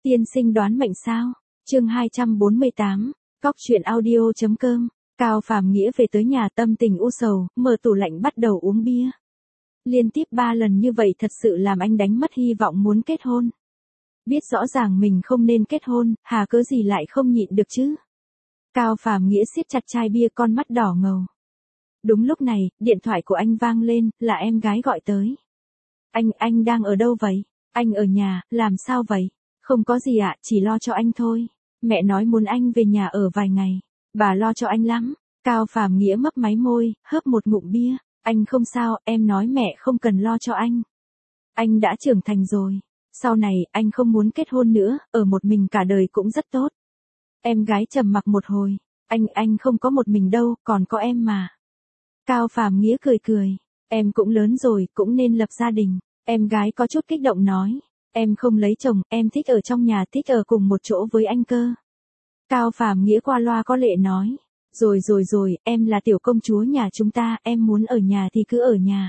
Tiên sinh đoán mệnh sao? Chương 248, Cóc truyện audio.com. Cao Phàm Nghĩa về tới nhà tâm tình u sầu, mở tủ lạnh bắt đầu uống bia. Liên tiếp 3 lần như vậy thật sự làm anh đánh mất hy vọng muốn kết hôn. Biết rõ ràng mình không nên kết hôn, hà cớ gì lại không nhịn được chứ? Cao Phàm Nghĩa siết chặt chai bia, con mắt đỏ ngầu. Đúng lúc này, điện thoại của anh vang lên, là em gái gọi tới. Anh đang ở đâu vậy? Anh ở nhà, làm sao vậy? Không có gì ạ, chỉ lo cho anh thôi. Mẹ nói muốn anh về nhà ở vài ngày. Bà lo cho anh lắm. Cao Phàm Nghĩa mấp máy môi, hớp một ngụm bia. Anh không sao, em nói mẹ không cần lo cho anh. Anh đã trưởng thành rồi. Sau này, anh không muốn kết hôn nữa, ở một mình cả đời cũng rất tốt. Em gái trầm mặc một hồi. Anh không có một mình đâu, còn có em mà. Cao Phàm Nghĩa cười cười. Em cũng lớn rồi, cũng nên lập gia đình. Em gái có chút kích động nói. Em không lấy chồng, em thích ở trong nhà, thích ở cùng một chỗ với anh cơ. Cao Phàm Nghĩa qua loa có lệ nói. Rồi, em là tiểu công chúa nhà chúng ta, em muốn ở nhà thì cứ ở nhà.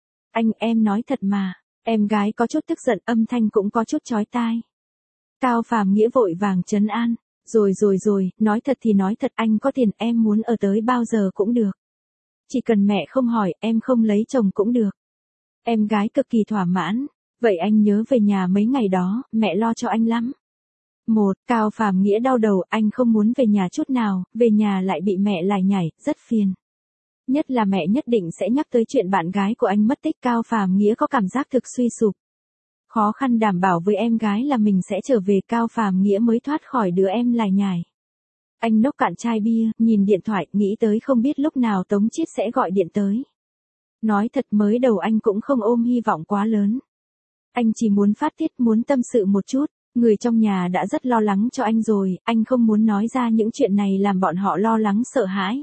Em nói thật mà. Em gái có chút tức giận, âm thanh cũng có chút chói tai. Cao Phàm Nghĩa vội vàng trấn an. Rồi, nói thật thì nói thật, anh có tiền, em muốn ở tới bao giờ cũng được. Chỉ cần mẹ không hỏi, em không lấy chồng cũng được. Em gái cực kỳ thỏa mãn. Vậy anh nhớ về nhà mấy ngày đó, mẹ lo cho anh lắm. Cao Phàm Nghĩa đau đầu, anh không muốn về nhà chút nào, về nhà lại bị mẹ lải nhải, rất phiền. Nhất là mẹ nhất định sẽ nhắc tới chuyện bạn gái của anh mất tích. Cao Phàm Nghĩa có cảm giác thực suy sụp. Khó khăn đảm bảo với em gái là mình sẽ trở về, Cao Phàm Nghĩa mới thoát khỏi đứa em lải nhải. Anh nốc cạn chai bia, nhìn điện thoại, nghĩ tới không biết lúc nào Tống Chiết sẽ gọi điện tới. Nói thật mới đầu anh cũng không ôm hy vọng quá lớn. Anh chỉ muốn phát tiết, muốn tâm sự một chút. Người trong nhà đã rất lo lắng cho anh rồi, anh không muốn nói ra những chuyện này làm bọn họ lo lắng sợ hãi.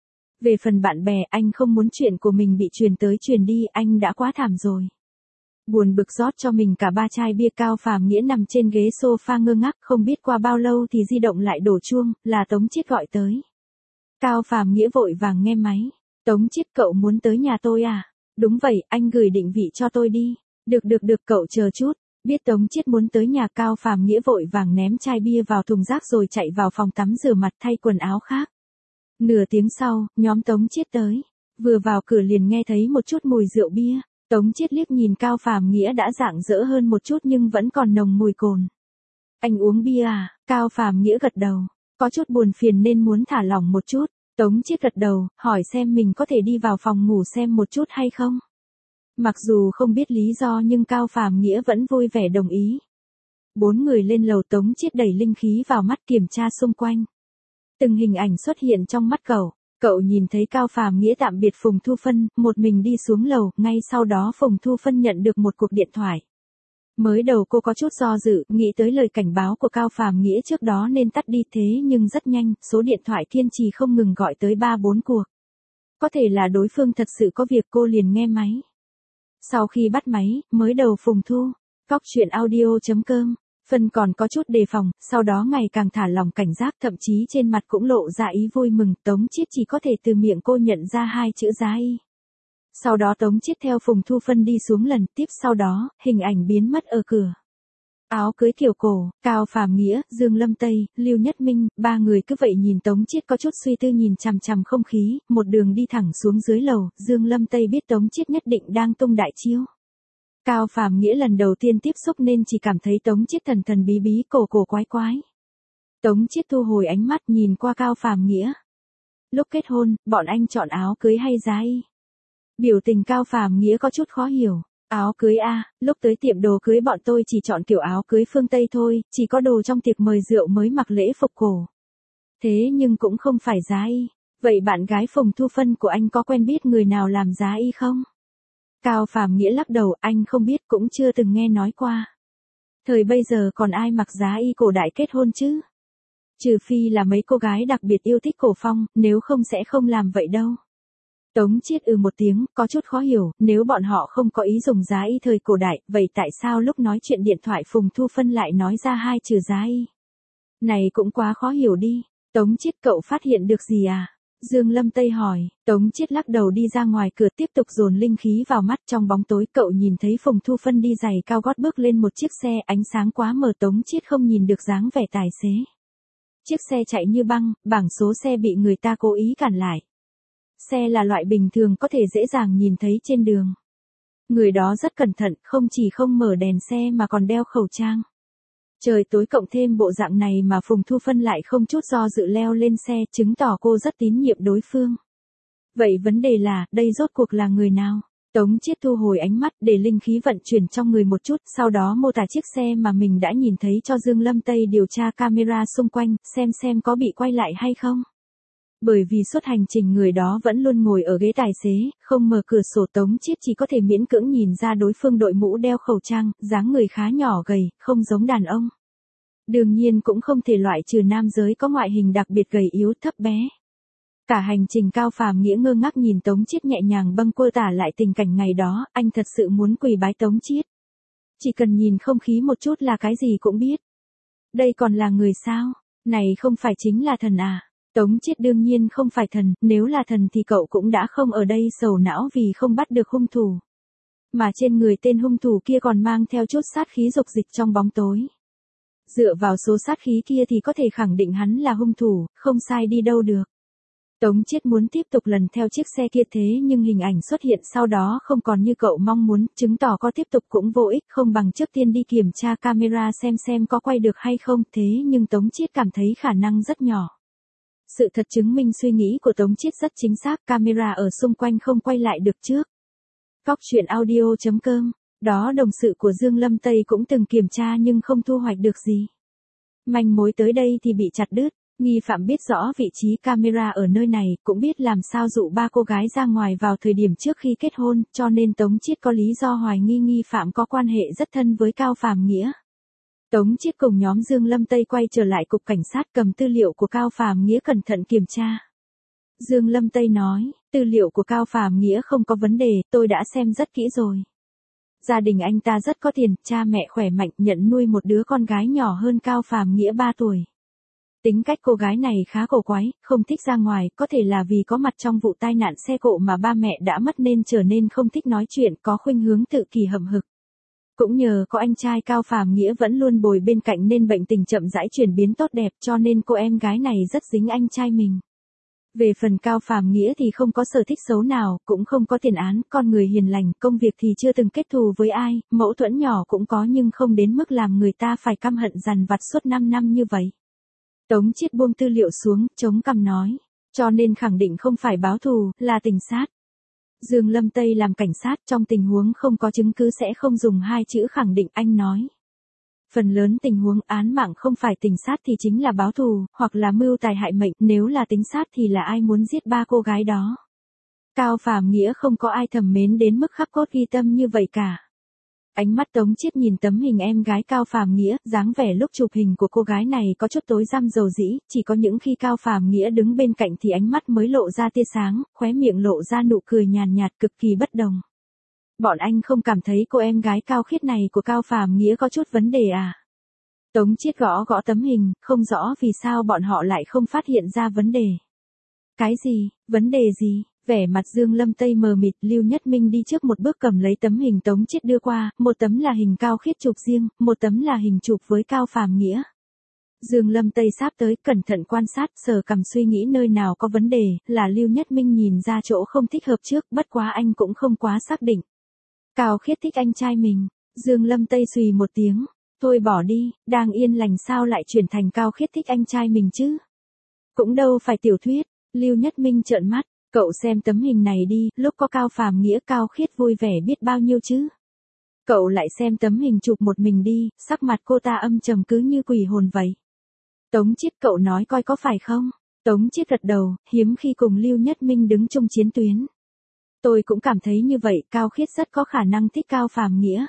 Về phần bạn bè, anh không muốn chuyện của mình bị truyền tới truyền đi, anh đã quá thảm rồi. Buồn bực rót cho mình cả 3 chai bia. Cao Phàm Nghĩa nằm trên ghế sofa ngơ ngác, không biết qua bao lâu thì di động lại đổ chuông, là Tống Chiết gọi tới. Cao Phàm Nghĩa vội vàng nghe máy. Tống Chiết, cậu muốn tới nhà tôi à? Đúng vậy, anh gửi định vị cho tôi đi. Được, cậu chờ chút. Biết Tống Chiết muốn tới nhà, Cao Phàm Nghĩa vội vàng ném chai bia vào thùng rác rồi chạy vào phòng tắm rửa mặt thay quần áo khác. Nửa tiếng sau, nhóm Tống Chiết tới. Vừa vào cửa liền nghe thấy một chút mùi rượu bia. Tống Chiết liếc nhìn Cao Phàm Nghĩa đã rạng rỡ hơn một chút nhưng vẫn còn nồng mùi cồn. Anh uống bia à? Cao Phàm Nghĩa gật đầu. Có chút buồn phiền nên muốn thả lỏng một chút. Tống Chiết gật đầu, hỏi xem mình có thể đi vào phòng ngủ xem một chút hay không. Mặc dù không biết lý do nhưng Cao Phàm Nghĩa vẫn vui vẻ đồng ý. 4 người lên lầu, Tống Chiết đẩy linh khí vào mắt kiểm tra xung quanh. Từng hình ảnh xuất hiện trong mắt cậu nhìn thấy Cao Phàm Nghĩa tạm biệt Phùng Thu Phân, một mình đi xuống lầu, ngay sau đó Phùng Thu Phân nhận được một cuộc điện thoại. Mới đầu cô có chút do dự, nghĩ tới lời cảnh báo của Cao Phàm Nghĩa trước đó nên tắt đi, thế nhưng rất nhanh, số điện thoại kiên trì không ngừng gọi tới 3-4 cuộc. Có thể là đối phương thật sự có việc, cô liền nghe máy. Sau khi bắt máy, mới đầu Phùng Thu, Cóc truyện audio.com, Phân còn có chút đề phòng, sau đó ngày càng thả lỏng cảnh giác, thậm chí trên mặt cũng lộ ra ý vui mừng. Tống Chiết chỉ có thể từ miệng cô nhận ra 2 chữ giá y. Sau đó Tống Chiết theo Phùng Thu Phân đi xuống lần tiếp, sau đó, hình ảnh biến mất ở cửa. Áo cưới kiểu cổ, Cao Phàm Nghĩa, Dương Lâm Tây, Lưu Nhất Minh, 3 người cứ vậy nhìn Tống Chiết có chút suy tư, nhìn chằm chằm không khí, một đường đi thẳng xuống dưới lầu. Dương Lâm Tây biết Tống Chiết nhất định đang tung đại chiêu. Cao Phàm Nghĩa lần đầu tiên tiếp xúc nên chỉ cảm thấy Tống Chiết thần thần bí bí, cổ quái quái. Tống Chiết thu hồi ánh mắt nhìn qua Cao Phàm Nghĩa. Lúc kết hôn, bọn anh chọn áo cưới hay giá y? Biểu tình Cao Phàm Nghĩa có chút khó hiểu. Áo cưới a, lúc tới tiệm đồ cưới bọn tôi chỉ chọn kiểu áo cưới phương Tây thôi, chỉ có đồ trong tiệc mời rượu mới mặc lễ phục cổ. Thế nhưng cũng không phải giá y. Vậy bạn gái Phùng Thu Phân của anh có quen biết người nào làm giá y không? Cao Phàm Nghĩa lắc đầu, anh không biết, cũng chưa từng nghe nói qua. Thời bây giờ còn ai mặc giá y cổ đại kết hôn chứ? Trừ phi là mấy cô gái đặc biệt yêu thích cổ phong, nếu không sẽ không làm vậy đâu. Tống Chiết một tiếng, có chút khó hiểu, nếu bọn họ không có ý dùng giá y thời cổ đại, vậy tại sao lúc nói chuyện điện thoại Phùng Thu Phân lại nói ra 2 chữ giá y? Này cũng quá khó hiểu đi. Tống Chiết, cậu phát hiện được gì à? Dương Lâm Tây hỏi, Tống Chiết lắc đầu đi ra ngoài cửa tiếp tục dồn linh khí vào mắt. Trong bóng tối cậu nhìn thấy Phùng Thu Phân đi giày cao gót bước lên một chiếc xe, ánh sáng quá mờ Tống Chiết không nhìn được dáng vẻ tài xế. Chiếc xe chạy như băng, bảng số xe bị người ta cố ý cản lại. Xe là loại bình thường có thể dễ dàng nhìn thấy trên đường. Người đó rất cẩn thận, không chỉ không mở đèn xe mà còn đeo khẩu trang. Trời tối cộng thêm bộ dạng này mà Phùng Thu Phân lại không chút do dự leo lên xe, chứng tỏ cô rất tín nhiệm đối phương. Vậy vấn đề là, đây rốt cuộc là người nào? Tống Chiết thu hồi ánh mắt để linh khí vận chuyển trong người một chút, sau đó mô tả chiếc xe mà mình đã nhìn thấy cho Dương Lâm Tây điều tra camera xung quanh, xem có bị quay lại hay không. Bởi vì suốt hành trình người đó vẫn luôn ngồi ở ghế tài xế, không mở cửa sổ, Tống Chiết chỉ có thể miễn cưỡng nhìn ra đối phương đội mũ đeo khẩu trang, dáng người khá nhỏ gầy, không giống đàn ông. Đương nhiên cũng không thể loại trừ nam giới có ngoại hình đặc biệt gầy yếu thấp bé. Cả hành trình Cao Phàm Nghĩa ngơ ngác nhìn Tống Chiết nhẹ nhàng bâng quơ tả lại tình cảnh ngày đó, anh thật sự muốn quỳ bái Tống Chiết. Chỉ cần nhìn không khí một chút là cái gì cũng biết. Đây còn là người sao? Này không phải chính là thần à? Tống Chiết đương nhiên không phải thần, nếu là thần thì cậu cũng đã không ở đây sầu não vì không bắt được hung thủ. Mà trên người tên hung thủ kia còn mang theo chút sát khí dục dịch trong bóng tối. Dựa vào số sát khí kia thì có thể khẳng định hắn là hung thủ, không sai đi đâu được. Tống Chiết muốn tiếp tục lần theo chiếc xe kia thế nhưng hình ảnh xuất hiện sau đó không còn như cậu mong muốn, chứng tỏ có tiếp tục cũng vô ích, không bằng trước tiên đi kiểm tra camera xem có quay được hay không, thế nhưng Tống Chiết cảm thấy khả năng rất nhỏ. Sự thật chứng minh suy nghĩ của Tống Chiết rất chính xác, camera ở xung quanh không quay lại được trước. Cóc truyện audio.com, đó đồng sự của Dương Lâm Tây cũng từng kiểm tra nhưng không thu hoạch được gì. Manh mối tới đây thì bị chặt đứt, nghi phạm biết rõ vị trí camera ở nơi này, cũng biết làm sao dụ ba cô gái ra ngoài vào thời điểm trước khi kết hôn, cho nên Tống Chiết có lý do hoài nghi nghi phạm có quan hệ rất thân với Cao Phàm Nghĩa. Tống Chiết cùng nhóm Dương Lâm Tây quay trở lại cục cảnh sát cầm tư liệu của Cao Phàm Nghĩa cẩn thận kiểm tra. Dương Lâm Tây nói, tư liệu của Cao Phàm Nghĩa không có vấn đề, tôi đã xem rất kỹ rồi. Gia đình anh ta rất có tiền, cha mẹ khỏe mạnh, nhận nuôi một đứa con gái nhỏ hơn Cao Phàm Nghĩa 3 tuổi. Tính cách cô gái này khá cổ quái, không thích ra ngoài, có thể là vì có mặt trong vụ tai nạn xe cộ mà ba mẹ đã mất nên trở nên không thích nói chuyện, có khuynh hướng tự kỷ hậm hực. Cũng nhờ có anh trai Cao Phàm Nghĩa vẫn luôn bồi bên cạnh nên bệnh tình chậm rãi chuyển biến tốt đẹp, cho nên cô em gái này rất dính anh trai mình. Về phần Cao Phàm Nghĩa thì không có sở thích xấu nào, cũng không có tiền án, con người hiền lành, công việc thì chưa từng kết thù với ai, mâu thuẫn nhỏ cũng có nhưng không đến mức làm người ta phải căm hận dằn vặt suốt 5 năm như vậy. Tống Chiết buông tư liệu xuống, chống cằm nói, cho nên khẳng định không phải báo thù, là tình sát. Dương Lâm Tây làm cảnh sát, trong tình huống không có chứng cứ sẽ không dùng hai chữ khẳng định, anh nói. Phần lớn tình huống án mạng không phải tình sát thì chính là báo thù, hoặc là mưu tài hại mệnh, nếu là tính sát thì là ai muốn giết ba cô gái đó. Cao Phàm Nghĩa không có ai thầm mến đến mức khắc cốt ghi tâm như vậy cả. Ánh mắt Tống Chiết nhìn tấm hình em gái Cao Phàm Nghĩa, dáng vẻ lúc chụp hình của cô gái này có chút tối tăm dầu dĩ, chỉ có những khi Cao Phàm Nghĩa đứng bên cạnh thì ánh mắt mới lộ ra tia sáng, khóe miệng lộ ra nụ cười nhàn nhạt cực kỳ bất đồng. Bọn anh không cảm thấy cô em gái cao khiết này của Cao Phàm Nghĩa có chút vấn đề à? Tống Chiết gõ gõ tấm hình, không rõ vì sao bọn họ lại không phát hiện ra vấn đề. Cái gì, vấn đề gì? Vẻ mặt Dương Lâm Tây mờ mịt, Lưu Nhất Minh đi trước một bước cầm lấy tấm hình Tống Chiết đưa qua, một tấm là hình Cao Khiết chụp riêng, một tấm là hình chụp với Cao Phàm Nghĩa. Dương Lâm Tây sáp tới, cẩn thận quan sát, sờ cằm suy nghĩ nơi nào có vấn đề, là Lưu Nhất Minh nhìn ra chỗ không thích hợp trước, bất quá anh cũng không quá xác định. Cao Khiết thích anh trai mình, Dương Lâm Tây xùy một tiếng, thôi bỏ đi, đang yên lành sao lại chuyển thành Cao Khiết thích anh trai mình chứ? Cũng đâu phải tiểu thuyết, Lưu Nhất Minh trợn mắt. Cậu xem tấm hình này đi, lúc có Cao Phàm Nghĩa Cao Khiết vui vẻ biết bao nhiêu chứ. Cậu lại xem tấm hình chụp một mình đi, sắc mặt cô ta âm trầm cứ như quỷ hồn vậy. Tống Chiết cậu nói coi có phải không? Tống Chiết gật đầu, hiếm khi cùng Lưu Nhất Minh đứng chung chiến tuyến. Tôi cũng cảm thấy như vậy, Cao Khiết rất có khả năng thích Cao Phàm Nghĩa.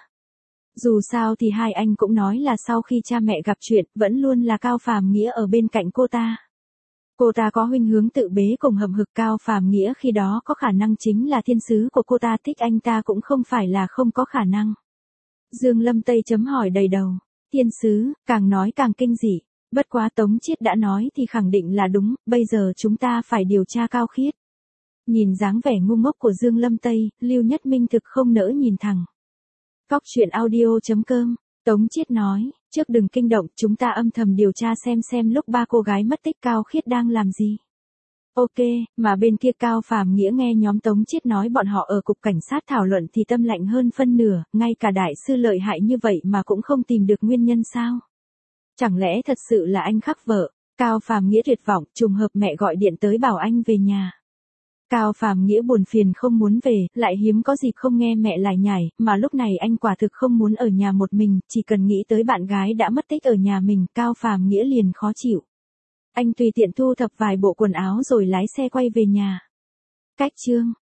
Dù sao thì hai anh cũng nói là sau khi cha mẹ gặp chuyện, vẫn luôn là Cao Phàm Nghĩa ở bên cạnh cô ta. Cô ta có huynh hướng tự bế cùng hậm hực, Cao Phàm Nghĩa khi đó có khả năng chính là thiên sứ của cô ta, thích anh ta cũng không phải là không có khả năng. Dương Lâm Tây chấm hỏi đầy đầu, thiên sứ, càng nói càng kinh dị, Bất quá Tống Chiết đã nói thì khẳng định là đúng, bây giờ chúng ta phải điều tra Cao Khiết. Nhìn dáng vẻ ngu ngốc của Dương Lâm Tây, Lưu Nhất Minh thực không nỡ nhìn thẳng. Cóc truyện audio.com, Tống Chiết nói, trước đừng kinh động, chúng ta âm thầm điều tra xem lúc ba cô gái mất tích Cao Khiết đang làm gì. Ok, mà bên kia Cao Phàm Nghĩa nghe nhóm Tống Chiết nói bọn họ ở cục cảnh sát thảo luận thì tâm lạnh hơn phân nửa, ngay cả đại sư lợi hại như vậy mà cũng không tìm được nguyên nhân sao. Chẳng lẽ thật sự là anh khắc vợ? Cao Phàm Nghĩa tuyệt vọng, trùng hợp mẹ gọi điện tới bảo anh về nhà. Cao Phàm Nghĩa buồn phiền không muốn về, lại hiếm có dịp không nghe mẹ lải nhải, mà lúc này anh quả thực không muốn ở nhà một mình, chỉ cần nghĩ tới bạn gái đã mất tích ở nhà mình, Cao Phàm Nghĩa liền khó chịu. Anh tùy tiện thu thập vài bộ quần áo rồi lái xe quay về nhà. Cách chương